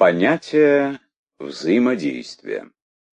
Понятие взаимодействия.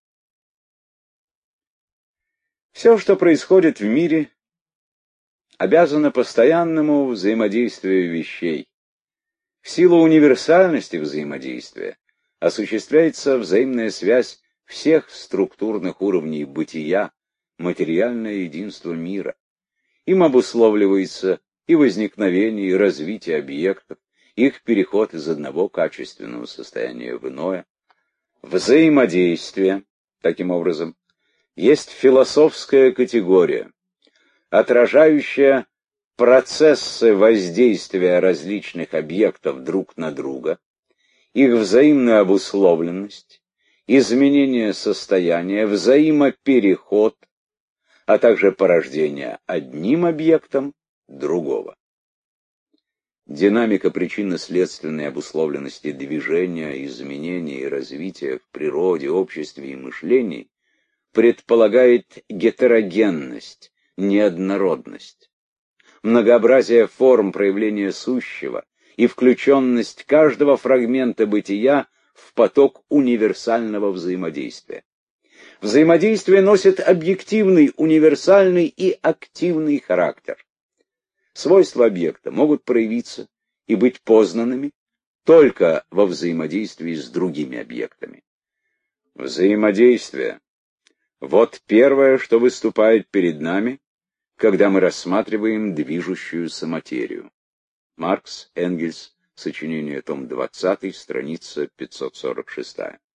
Все, что происходит в мире, обязано постоянному взаимодействию вещей. В силу универсальности взаимодействия осуществляется взаимная связь всех структурных уровней бытия, материальное единство мира. Им обусловливается и возникновение, и развитие объектов, их переход из одного качественного состояния в иное. Взаимодействие, таким образом, есть философская категория, отражающая процессы воздействия различных объектов друг на друга, их взаимную обусловленность, изменение состояния, взаимопереход, а также порождение одним объектом другого. Динамика причинно-следственной обусловленности движения, изменения и развития в природе, обществе и мышлении предполагает гетерогенность, неоднородность, многообразие форм проявления сущего и включенность каждого фрагмента бытия в поток универсального взаимодействия. Взаимодействие носит объективный, универсальный и активный характер. Свойства объекта могут проявиться и быть познанными только во взаимодействии с другими объектами. Взаимодействие — вот первое, что выступает перед нами, когда мы рассматриваем движущуюся материю. Маркс, Энгельс, сочинение, том 20, страница 546.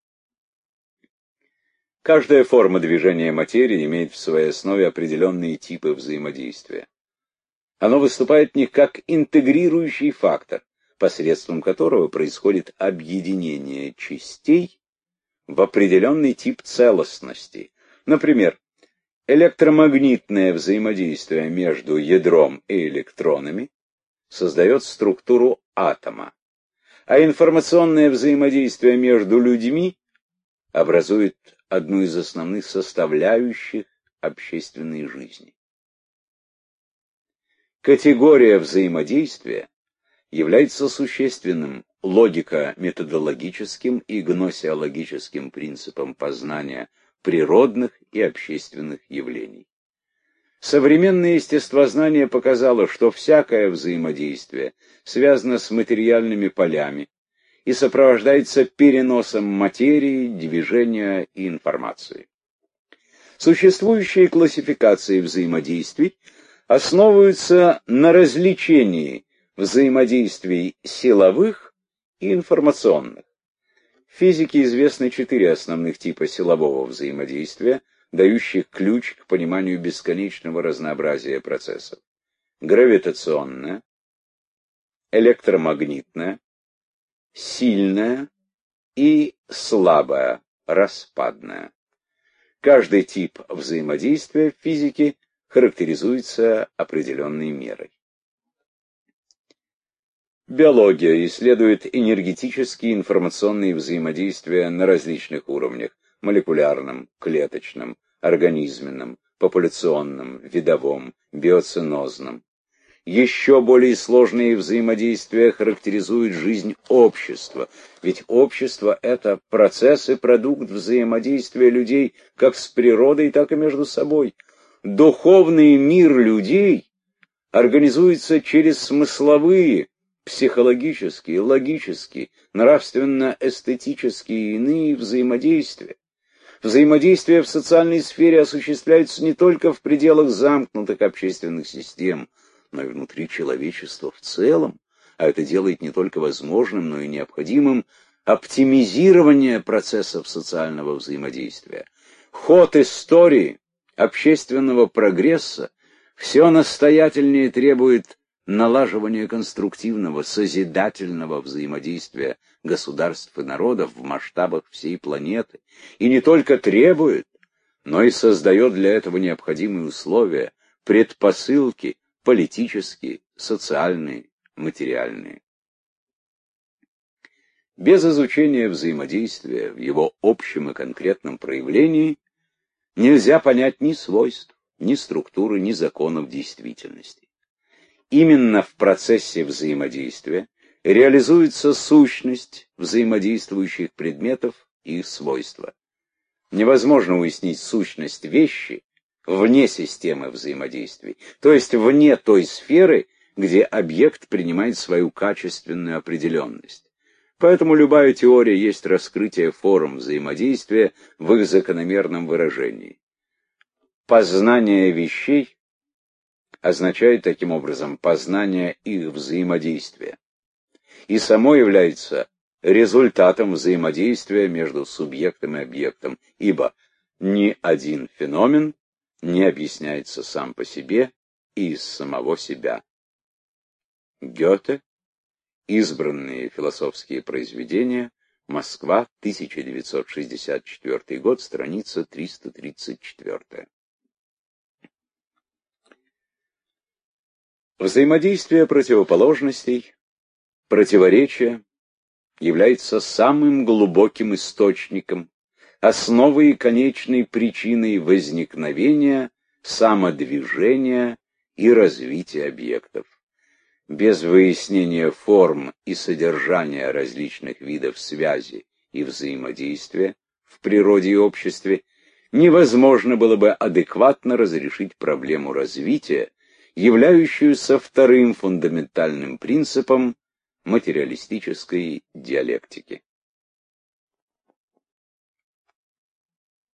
Каждая форма движения материи имеет в своей основе определенные типы взаимодействия. Оно выступает в них как интегрирующий фактор, посредством которого происходит объединение частей в определенный тип целостности. Например, электромагнитное взаимодействие между ядром и электронами создает структуру атома, а информационное взаимодействие между людьми образует одну из основных составляющих общественной жизни. Категория взаимодействия является существенным логико-методологическим и гносеологическим принципом познания природных и общественных явлений. Современное естествознание показало, что всякое взаимодействие связано с материальными полями и сопровождается переносом материи, движения и информации. Существующие классификации взаимодействий основываются на различении взаимодействий силовых и информационных. В физике известны 4 основных типа силового взаимодействия, дающих ключ к пониманию бесконечного разнообразия процессов. Гравитационное, электромагнитное, сильное и слабое, распадное. Каждый тип взаимодействия в физике характеризуется определенной мерой. Биология исследует энергетические и информационные взаимодействия на различных уровнях: молекулярном, клеточном, организменном, популяционном, видовом, биоценозном. Еще более сложные взаимодействия характеризуют жизнь общества, ведь общество — это процесс и продукт взаимодействия людей как с природой, так и между собой. Духовный мир людей организуется через смысловые, психологические, логические, нравственно-эстетические и иные взаимодействия. Взаимодействие в социальной сфере осуществляется не только в пределах замкнутых общественных систем, но и внутри человечества в целом, а это делает не только возможным, но и необходимым оптимизирование процессов социального взаимодействия. Ход истории общественного прогресса все настоятельнее требует налаживания конструктивного, созидательного взаимодействия государств и народов в масштабах всей планеты, и не только требует, но и создает для этого необходимые условия, предпосылки политические, социальные, материальные. Без изучения взаимодействия в его общем и конкретном проявлении нельзя понять ни свойств, ни структуры, ни законов действительности. Именно в процессе взаимодействия реализуется сущность взаимодействующих предметов и их свойства. Невозможно уяснить сущность вещи вне системы взаимодействий, то есть вне той сферы, где объект принимает свою качественную определенность. Поэтому любая теория есть раскрытие форм взаимодействия в их закономерном выражении. Познание вещей означает таким образом познание их взаимодействия, и само является результатом взаимодействия между субъектом и объектом, ибо ни один феномен не объясняется сам по себе и из самого себя. Гёте. Избранные философские произведения. Москва, 1964 год, страница 334. Взаимодействие противоположностей, противоречия является самым глубоким источником, основой и конечной причиной возникновения, самодвижения и развития объектов. Без выяснения форм и содержания различных видов связи и взаимодействия в природе и обществе невозможно было бы адекватно разрешить проблему развития, являющуюся вторым фундаментальным принципом материалистической диалектики.